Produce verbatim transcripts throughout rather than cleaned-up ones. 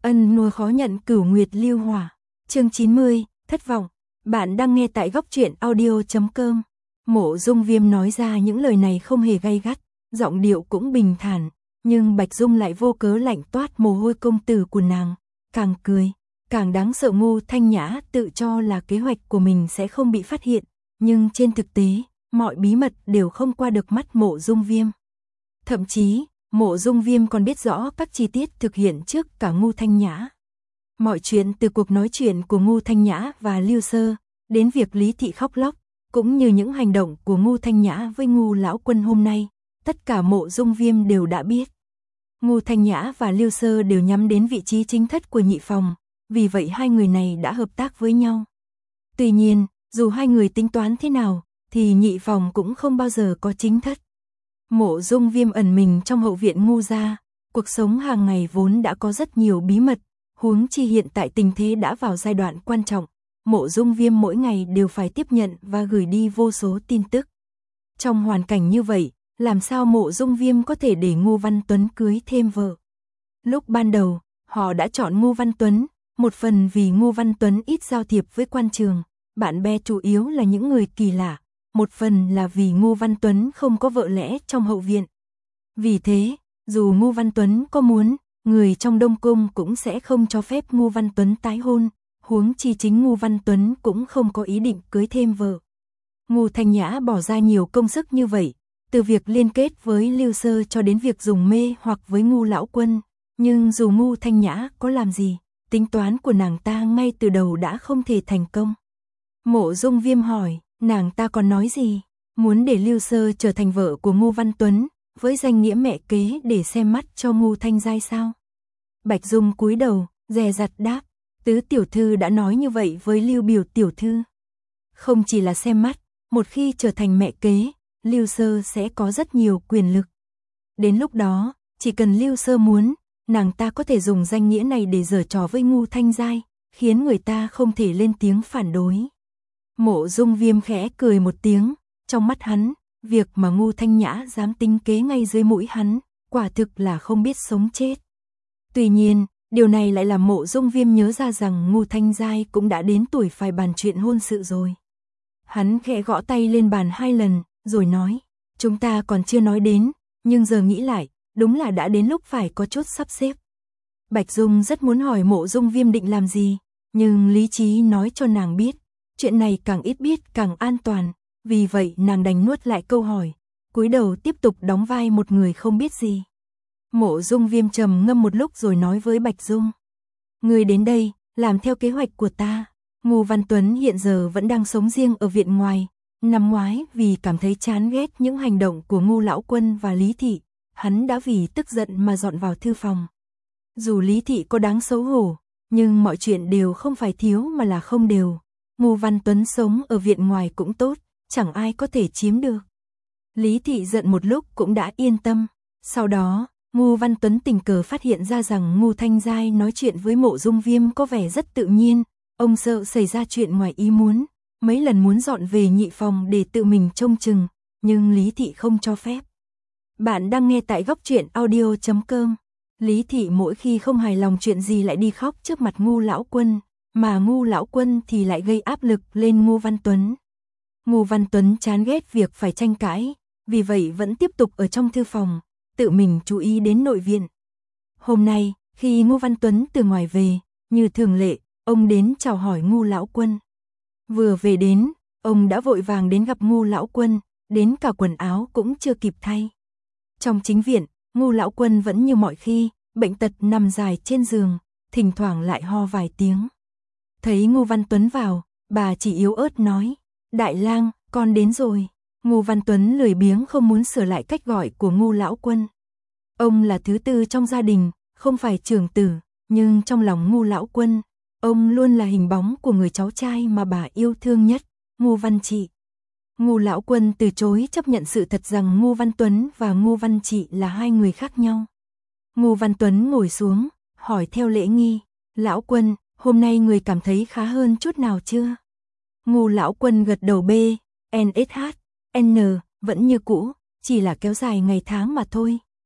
Ân nuôi khó nhận cửu nguyệt lưu hỏa. Chương chín mươi, thất vọng. Bạn đang nghe tại góc truyện audio chấm com. Mộ Dung Viêm nói ra những lời này không hề gay gắt, giọng điệu cũng bình thản, nhưng Bạch Dung lại vô cớ lạnh toát mồ hôi công tử của nàng, càng cười, càng đáng sợ. Ngô Thanh Nhã tự cho là kế hoạch của mình sẽ không bị phát hiện, nhưng trên thực tế, mọi bí mật đều không qua được mắt Mộ Dung Viêm. Thậm chí, Mộ Dung Viêm còn biết rõ các chi tiết thực hiện trước cả Ngô Thanh Nhã. Mọi chuyện từ cuộc nói chuyện của Ngô Thanh Nhã và Lưu Sơ, đến việc Lý Thị khóc lóc, cũng như những hành động của Ngô Thanh Nhã với Ngô Lão Quân hôm nay, tất cả Mộ Dung Viêm đều đã biết. Ngô Thanh Nhã và Lưu Sơ đều nhắm đến vị trí chính thất của nhị phòng, vì vậy hai người này đã hợp tác với nhau. Tuy nhiên, dù hai người tính toán thế nào, thì nhị phòng cũng không bao giờ có chính thất. Mộ Dung Viêm ẩn mình trong hậu viện Ngô gia, cuộc sống hàng ngày vốn đã có rất nhiều bí mật, huống chi hiện tại tình thế đã vào giai đoạn quan trọng. Mộ Dung Viêm mỗi ngày đều phải tiếp nhận và gửi đi vô số tin tức. Trong hoàn cảnh như vậy, làm sao Mộ Dung Viêm có thể để Ngô Văn Tuấn cưới thêm vợ? Lúc ban đầu, họ đã chọn Ngô Văn Tuấn, một phần vì Ngô Văn Tuấn ít giao thiệp với quan trường, bạn bè chủ yếu là những người kỳ lạ, một phần là vì Ngô Văn Tuấn không có vợ lẽ trong hậu viện. Vì thế, dù Ngô Văn Tuấn có muốn, người trong Đông Cung cũng sẽ không cho phép Ngô Văn Tuấn tái hôn, huống chi chính Ngô Văn Tuấn cũng không có ý định cưới thêm vợ. Ngô Thanh Nhã bỏ ra nhiều công sức như vậy, từ việc liên kết với Lưu Sơ cho đến việc dùng mê hoặc với Ngô Lão Quân, nhưng dù Ngô Thanh Nhã có làm gì, tính toán của nàng ta ngay từ đầu đã không thể thành công. Mộ Dung Viêm hỏi, nàng ta còn nói gì? Muốn để Lưu Sơ trở thành vợ của Ngô Văn Tuấn, với danh nghĩa mẹ kế để xem mắt cho Ngô Thanh Giai sao? Bạch Dung cúi đầu, dè dặt đáp, tứ tiểu thư đã nói như vậy với Lưu biểu tiểu thư. Không chỉ là xem mắt, một khi trở thành mẹ kế, Lưu Sơ sẽ có rất nhiều quyền lực. Đến lúc đó, chỉ cần Lưu Sơ muốn, nàng ta có thể dùng danh nghĩa này để giở trò với Ngô Thanh Giai, khiến người ta không thể lên tiếng phản đối. Mộ Dung Viêm khẽ cười một tiếng, trong mắt hắn, việc mà Ngô Thanh Nhã dám tính kế ngay dưới mũi hắn, quả thực là không biết sống chết. Tuy nhiên, điều này lại làm Mộ Dung Viêm nhớ ra rằng Ngô Thanh Giai cũng đã đến tuổi phải bàn chuyện hôn sự rồi. Hắn khẽ gõ tay lên bàn hai lần, rồi nói, chúng ta còn chưa nói đến, nhưng giờ nghĩ lại, đúng là đã đến lúc phải có chút sắp xếp. Bạch Dung rất muốn hỏi Mộ Dung Viêm định làm gì, nhưng lý trí nói cho nàng biết, chuyện này càng ít biết càng an toàn, vì vậy nàng đành nuốt lại câu hỏi, cúi đầu tiếp tục đóng vai một người không biết gì. Mộ Dung Viêm trầm ngâm một lúc rồi nói với Bạch Dung, ngươi đến đây, làm theo kế hoạch của ta. Ngô Văn Tuấn hiện giờ vẫn đang sống riêng ở viện ngoài, năm ngoái vì cảm thấy chán ghét những hành động của Ngô Lão Quân và Lý Thị, hắn đã vì tức giận mà dọn vào thư phòng. Dù Lý Thị có đáng xấu hổ, nhưng mọi chuyện đều không phải thiếu mà là không đều. Ngô Văn Tuấn sống ở viện ngoài cũng tốt, chẳng ai có thể chiếm được. Lý Thị giận một lúc cũng đã yên tâm. Sau đó, Ngô Văn Tuấn tình cờ phát hiện ra rằng Ngô Thanh Giai nói chuyện với Mộ Dung Viêm có vẻ rất tự nhiên. Ông sợ xảy ra chuyện ngoài ý muốn, mấy lần muốn dọn về nhị phòng để tự mình trông chừng, nhưng Lý Thị không cho phép. Bạn đang nghe tại góc truyện audio chấm com. Lý Thị mỗi khi không hài lòng chuyện gì lại đi khóc trước mặt Ngô Lão Quân, mà Ngô Lão Quân thì lại gây áp lực lên Ngô Văn Tuấn. Ngô Văn Tuấn chán ghét việc phải tranh cãi, vì vậy vẫn tiếp tục ở trong thư phòng, tự mình chú ý đến nội viện. Hôm nay, khi Ngô Văn Tuấn từ ngoài về, như thường lệ, ông đến chào hỏi Ngô Lão Quân. Vừa về đến, ông đã vội vàng đến gặp Ngô Lão Quân, đến cả quần áo cũng chưa kịp thay. Trong chính viện, Ngô Lão Quân vẫn như mọi khi, bệnh tật nằm dài trên giường, thỉnh thoảng lại ho vài tiếng. Thấy Ngô Văn Tuấn vào, bà chỉ yếu ớt nói, Đại lang, con đến rồi. Ngô Văn Tuấn lười biếng không muốn sửa lại cách gọi của Ngô Lão Quân. Ông là thứ tư trong gia đình, không phải trưởng tử, nhưng trong lòng Ngô Lão Quân, ông luôn là hình bóng của người cháu trai mà bà yêu thương nhất, Ngô Văn Trị. Ngô Lão Quân từ chối chấp nhận sự thật rằng Ngô Văn Tuấn và Ngô Văn Trị là hai người khác nhau. Ngô Văn Tuấn ngồi xuống, hỏi theo lễ nghi, Lão Quân, hôm nay người cảm thấy khá hơn chút nào chưa? Ngô Lão Quân gật đầu B, N S H, N, vẫn như cũ, chỉ là kéo dài ngày tháng mà thôi.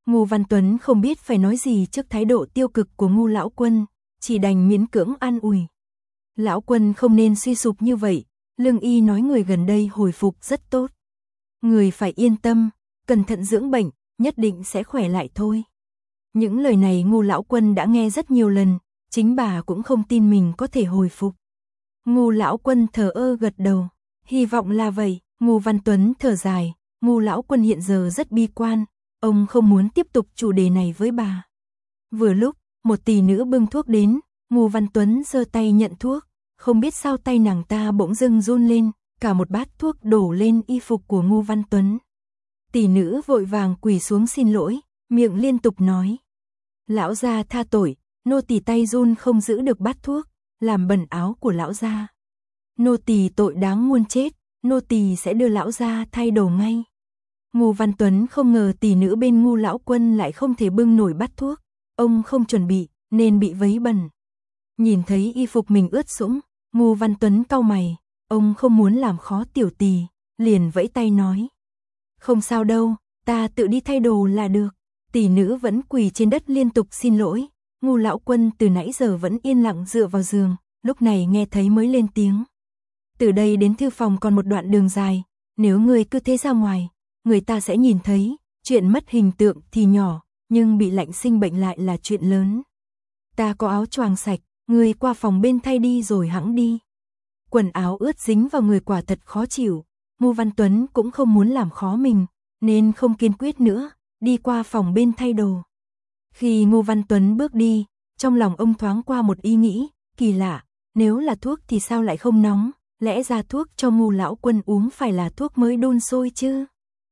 Ngô Văn Tuấn không biết phải nói gì trước thái độ tiêu cực của Ngô lão quân, chỉ đành miễn cưỡng an ủi. Lão quân không nên suy sụp như vậy, lương y nói người gần đây hồi phục rất tốt. Người phải yên tâm, cẩn thận dưỡng bệnh, nhất định sẽ khỏe lại thôi. Những lời này Ngô lão quân đã nghe rất nhiều lần, chính bà cũng không tin mình có thể hồi phục. Ngô lão quân thờ ơ gật đầu, hy vọng là vậy. Ngô Văn Tuấn thở dài, Ngô lão quân hiện giờ rất bi quan, ông không muốn tiếp tục chủ đề này với bà. Vừa lúc, một tỷ nữ bưng thuốc đến, Ngô Văn Tuấn giơ tay nhận thuốc, không biết sao tay nàng ta bỗng dưng run lên, cả một bát thuốc đổ lên y phục của Ngô Văn Tuấn. Tỷ nữ vội vàng quỳ xuống xin lỗi, miệng liên tục nói: "Lão gia tha tội, nô tỳ tay run không giữ được bát thuốc, làm bẩn áo của lão gia. Nô tỳ tội đáng muôn chết, nô tỳ sẽ đưa lão gia thay đồ ngay." Ngô Văn Tuấn không ngờ tỷ nữ bên Ngô lão quân lại không thể bưng nổi bát thuốc, ông không chuẩn bị nên bị vấy bẩn. Nhìn thấy y phục mình ướt sũng, Ngô Văn Tuấn cau mày, ông không muốn làm khó tiểu tỳ, liền vẫy tay nói: "Không sao đâu, ta tự đi thay đồ là được." Tỷ nữ vẫn quỳ trên đất liên tục xin lỗi. Ngô lão quân từ nãy giờ vẫn yên lặng dựa vào giường, lúc này nghe thấy mới lên tiếng: "Từ đây đến thư phòng còn một đoạn đường dài, nếu người cứ thế ra ngoài, người ta sẽ nhìn thấy, chuyện mất hình tượng thì nhỏ, nhưng bị lạnh sinh bệnh lại là chuyện lớn. Ta có áo choàng sạch, người qua phòng bên thay đi rồi hẵng đi." Quần áo ướt dính vào người quả thật khó chịu, Ngô Văn Tuấn cũng không muốn làm khó mình, nên không kiên quyết nữa, đi qua phòng bên thay đồ. Khi Ngô Văn Tuấn bước đi, trong lòng ông thoáng qua một ý nghĩ, kỳ lạ, nếu là thuốc thì sao lại không nóng, lẽ ra thuốc cho Ngô lão quân uống phải là thuốc mới đun sôi chứ.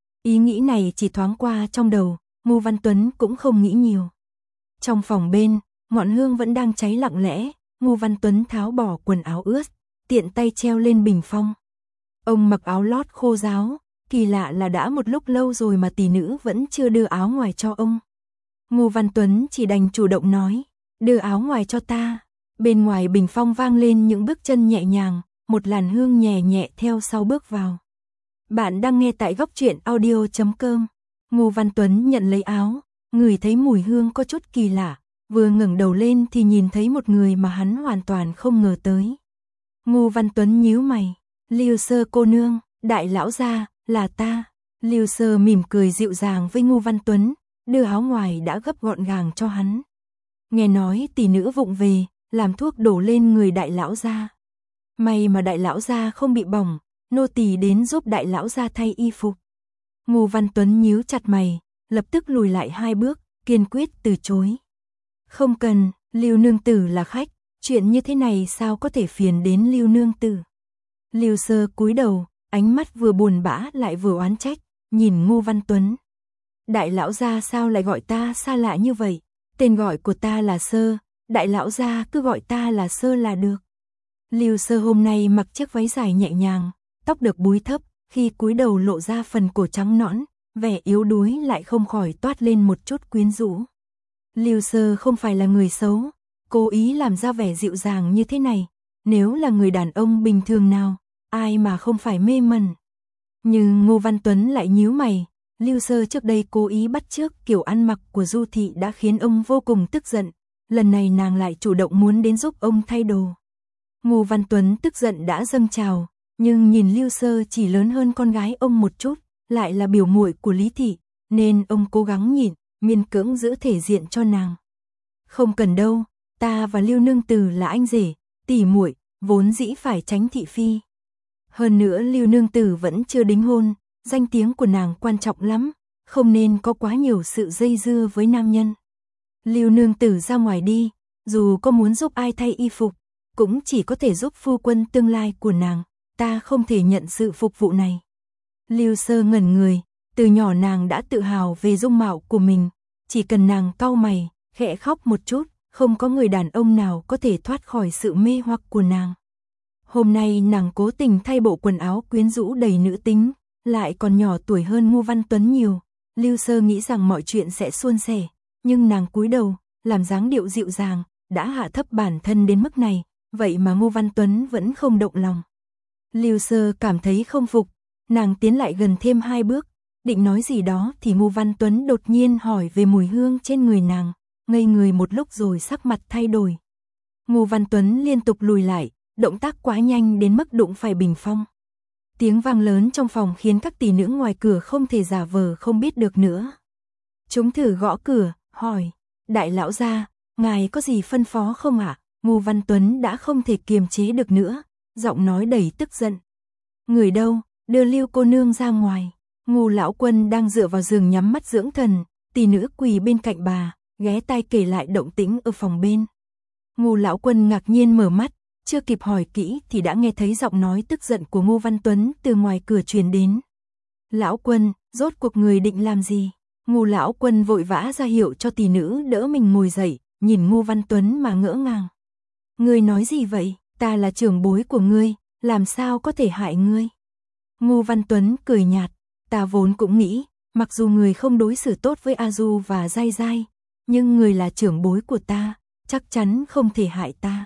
Ý nghĩ này chỉ thoáng qua trong đầu, Ngô Văn Tuấn cũng không nghĩ nhiều. Trong phòng bên, ngọn hương vẫn đang cháy lặng lẽ, Ngô Văn Tuấn tháo bỏ quần áo ướt, tiện tay treo lên bình phong. Ông mặc áo lót khô ráo, kỳ lạ là đã một lúc lâu rồi mà tỷ nữ vẫn chưa đưa áo ngoài cho ông. Ngô Văn Tuấn chỉ đành chủ động nói: "Đưa áo ngoài cho ta." Bên ngoài bình phong vang lên những bước chân nhẹ nhàng, một làn hương nhẹ nhẹ theo sau bước vào. Bạn đang nghe tại góc truyện audio chấm com. Ngô Văn Tuấn nhận lấy áo, ngửi thấy mùi hương có chút kỳ lạ, vừa ngẩng đầu lên thì nhìn thấy một người mà hắn hoàn toàn không ngờ tới. Ngô Văn Tuấn nhíu mày: "Lưu Sơ cô nương, đại lão gia, là ta." Lưu Sơ mỉm cười dịu dàng với Ngô Văn Tuấn, đưa áo ngoài đã gấp gọn gàng cho hắn. Nghe nói tỷ nữ vụng về, làm thuốc đổ lên người đại lão gia. May mà đại lão gia không bị bỏng, nô tỳ đến giúp đại lão gia thay y phục. Ngô Văn Tuấn nhíu chặt mày, lập tức lùi lại hai bước, kiên quyết từ chối. "Không cần, Lưu nương tử là khách, chuyện như thế này sao có thể phiền đến Lưu nương tử." Lưu Sơ cúi đầu, ánh mắt vừa buồn bã lại vừa oán trách, nhìn Ngô Văn Tuấn. "Đại lão gia sao lại gọi ta xa lạ như vậy? Tên gọi của ta là Sơ, đại lão gia cứ gọi ta là Sơ là được." Lưu Sơ hôm nay mặc chiếc váy dài nhẹ nhàng, tóc được búi thấp, khi cúi đầu lộ ra phần cổ trắng nõn, vẻ yếu đuối lại không khỏi toát lên một chút quyến rũ. Lưu Sơ không phải là người xấu, cố ý làm ra vẻ dịu dàng như thế này, nếu là người đàn ông bình thường nào, ai mà không phải mê mẩn. Nhưng Ngô Văn Tuấn lại nhíu mày, Lưu Sơ trước đây cố ý bắt chước kiểu ăn mặc của Du Thị đã khiến ông vô cùng tức giận, lần này nàng lại chủ động muốn đến giúp ông thay đồ. Ngô Văn Tuấn tức giận đã dâng trào, nhưng nhìn Lưu Sơ chỉ lớn hơn con gái ông một chút, lại là biểu muội của Lý Thị, nên ông cố gắng nhịn, miễn cưỡng giữ thể diện cho nàng. "Không cần đâu, ta và Lưu nương tử là anh rể, tỷ muội, vốn dĩ phải tránh thị phi. Hơn nữa Lưu nương tử vẫn chưa đính hôn, danh tiếng của nàng quan trọng lắm, không nên có quá nhiều sự dây dưa với nam nhân. Lưu nương tử ra ngoài đi, dù có muốn giúp ai thay y phục, cũng chỉ có thể giúp phu quân tương lai của nàng, ta không thể nhận sự phục vụ này." Lưu Sơ ngẩn người, từ nhỏ nàng đã tự hào về dung mạo của mình, chỉ cần nàng cau mày, khẽ khóc một chút, không có người đàn ông nào có thể thoát khỏi sự mê hoặc của nàng. Hôm nay nàng cố tình thay bộ quần áo quyến rũ đầy nữ tính, lại còn nhỏ tuổi hơn Ngô Văn Tuấn nhiều. Lưu Sơ nghĩ rằng mọi chuyện sẽ suôn sẻ, nhưng nàng cúi đầu, làm dáng điệu dịu dàng, đã hạ thấp bản thân đến mức này, vậy mà Ngô Văn Tuấn vẫn không động lòng. Lưu Sơ cảm thấy không phục, nàng tiến lại gần thêm hai bước, định nói gì đó thì Ngô Văn Tuấn đột nhiên hỏi về mùi hương trên người nàng, ngây người một lúc rồi sắc mặt thay đổi. Ngô Văn Tuấn liên tục lùi lại, động tác quá nhanh đến mức đụng phải bình phong. Tiếng vang lớn trong phòng khiến các tỷ nữ ngoài cửa không thể giả vờ không biết được nữa. Chúng thử gõ cửa, hỏi, đại lão gia, ngài có gì phân phó không ạ? Ngô Văn Tuấn đã không thể kiềm chế được nữa, giọng nói đầy tức giận. Người đâu, đưa Lưu cô nương ra ngoài. Ngô lão quân đang dựa vào giường nhắm mắt dưỡng thần, tỷ nữ quỳ bên cạnh bà, ghé tai kể lại động tĩnh ở phòng bên. Ngô lão quân ngạc nhiên mở mắt, chưa kịp hỏi kỹ thì đã nghe thấy giọng nói tức giận của Ngô Văn Tuấn từ ngoài cửa truyền đến. Lão quân, rốt cuộc người định làm gì? Ngô lão quân vội vã ra hiệu cho tỷ nữ đỡ mình ngồi dậy, nhìn Ngô Văn Tuấn mà ngỡ ngàng. Ngươi nói gì vậy? Ta là trưởng bối của ngươi, làm sao có thể hại ngươi? Ngô Văn Tuấn cười nhạt, ta vốn cũng nghĩ, mặc dù người không đối xử tốt với A Du và Giai Giai, nhưng người là trưởng bối của ta, chắc chắn không thể hại ta.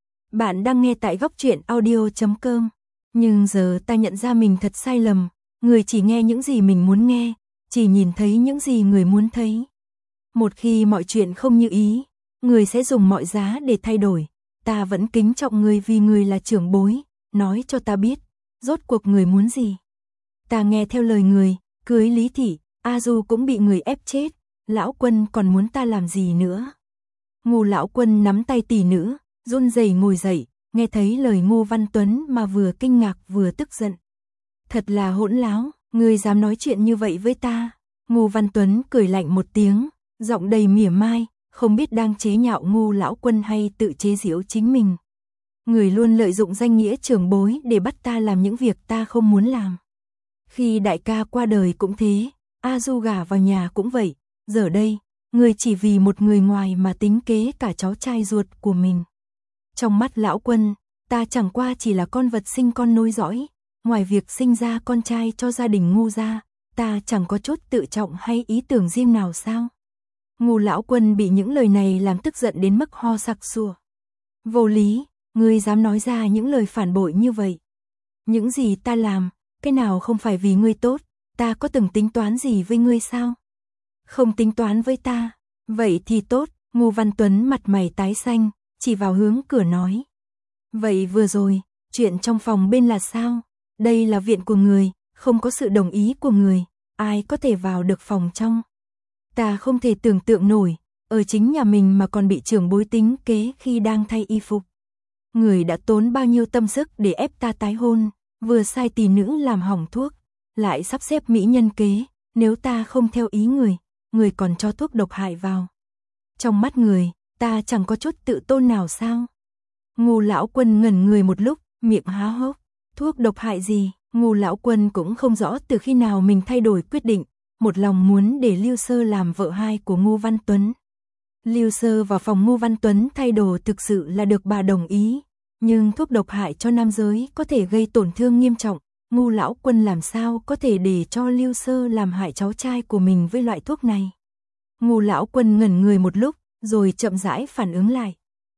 Bạn đang nghe tại góc truyện audio chấm com. Nhưng giờ ta nhận ra mình thật sai lầm, người chỉ nghe những gì mình muốn nghe, chỉ nhìn thấy những gì người muốn thấy. Một khi mọi chuyện không như ý, người sẽ dùng mọi giá để thay đổi. Ta vẫn kính trọng người vì người là trưởng bối, nói cho ta biết, rốt cuộc người muốn gì. Ta nghe theo lời người, cưới Lý Thị, A Du cũng bị người ép chết, lão quân còn muốn ta làm gì nữa. Ngô lão quân nắm tay tỷ nữ, run rẩy ngồi dậy, nghe thấy lời Ngô Văn Tuấn mà vừa kinh ngạc vừa tức giận. Thật là hỗn láo, ngươi dám nói chuyện như vậy với ta. Ngô Văn Tuấn cười lạnh một tiếng, giọng đầy mỉa mai, không biết đang chế nhạo Ngô lão quân hay tự chế giễu chính mình. Người luôn lợi dụng danh nghĩa trưởng bối để bắt ta làm những việc ta không muốn làm. Khi đại ca qua đời cũng thế, A Du gả vào nhà cũng vậy, giờ đây, người chỉ vì một người ngoài mà tính kế cả cháu trai ruột của mình. Trong mắt lão quân, ta chẳng qua chỉ là con vật sinh con nối dõi, ngoài việc sinh ra con trai cho gia đình Ngô gia, ta chẳng có chút tự trọng hay ý tưởng riêng nào sao? Ngô lão quân bị những lời này làm tức giận đến mức ho sặc sụa. Vô lý, ngươi dám nói ra những lời phản bội như vậy? Những gì ta làm, cái nào không phải vì ngươi tốt, ta có từng tính toán gì với ngươi sao? Không tính toán với ta, vậy thì tốt. Ngô Văn Tuấn mặt mày tái xanh, chỉ vào hướng cửa nói. Vậy vừa rồi, chuyện trong phòng bên là sao? Đây là viện của người, không có sự đồng ý của người, ai có thể vào được phòng trong? Ta không thể tưởng tượng nổi, ở chính nhà mình mà còn bị trưởng bối tính kế khi đang thay y phục. Người đã tốn bao nhiêu tâm sức để ép ta tái hôn, vừa sai tỷ nữ làm hỏng thuốc, lại sắp xếp mỹ nhân kế, nếu ta không theo ý người, người còn cho thuốc độc hại vào. Trong mắt người, ta chẳng có chút tự tôn nào sao? Ngô lão quân ngẩn người một lúc, miệng há hốc. Thuốc độc hại gì? Ngô lão quân cũng không rõ từ khi nào mình thay đổi quyết định, một lòng muốn để Lưu Sơ làm vợ hai của Ngô Văn Tuấn. Lưu Sơ vào phòng Ngô Văn Tuấn thay đồ thực sự là được bà đồng ý, nhưng thuốc độc hại cho nam giới có thể gây tổn thương nghiêm trọng, Ngô lão quân làm sao có thể để cho Lưu Sơ làm hại cháu trai của mình với loại thuốc này. Ngô lão quân ngẩn người một lúc, rồi chậm rãi phản ứng lại.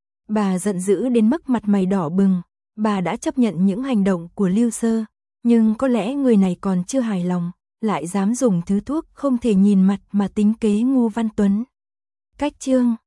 Bà giận dữ đến mức mặt mày đỏ bừng, bà đã chấp nhận những hành động của Lưu Sơ, nhưng có lẽ người này còn chưa hài lòng, lại dám dùng thứ thuốc không thể nhìn mặt mà tính kế Ngô Văn Tuấn. Cách chương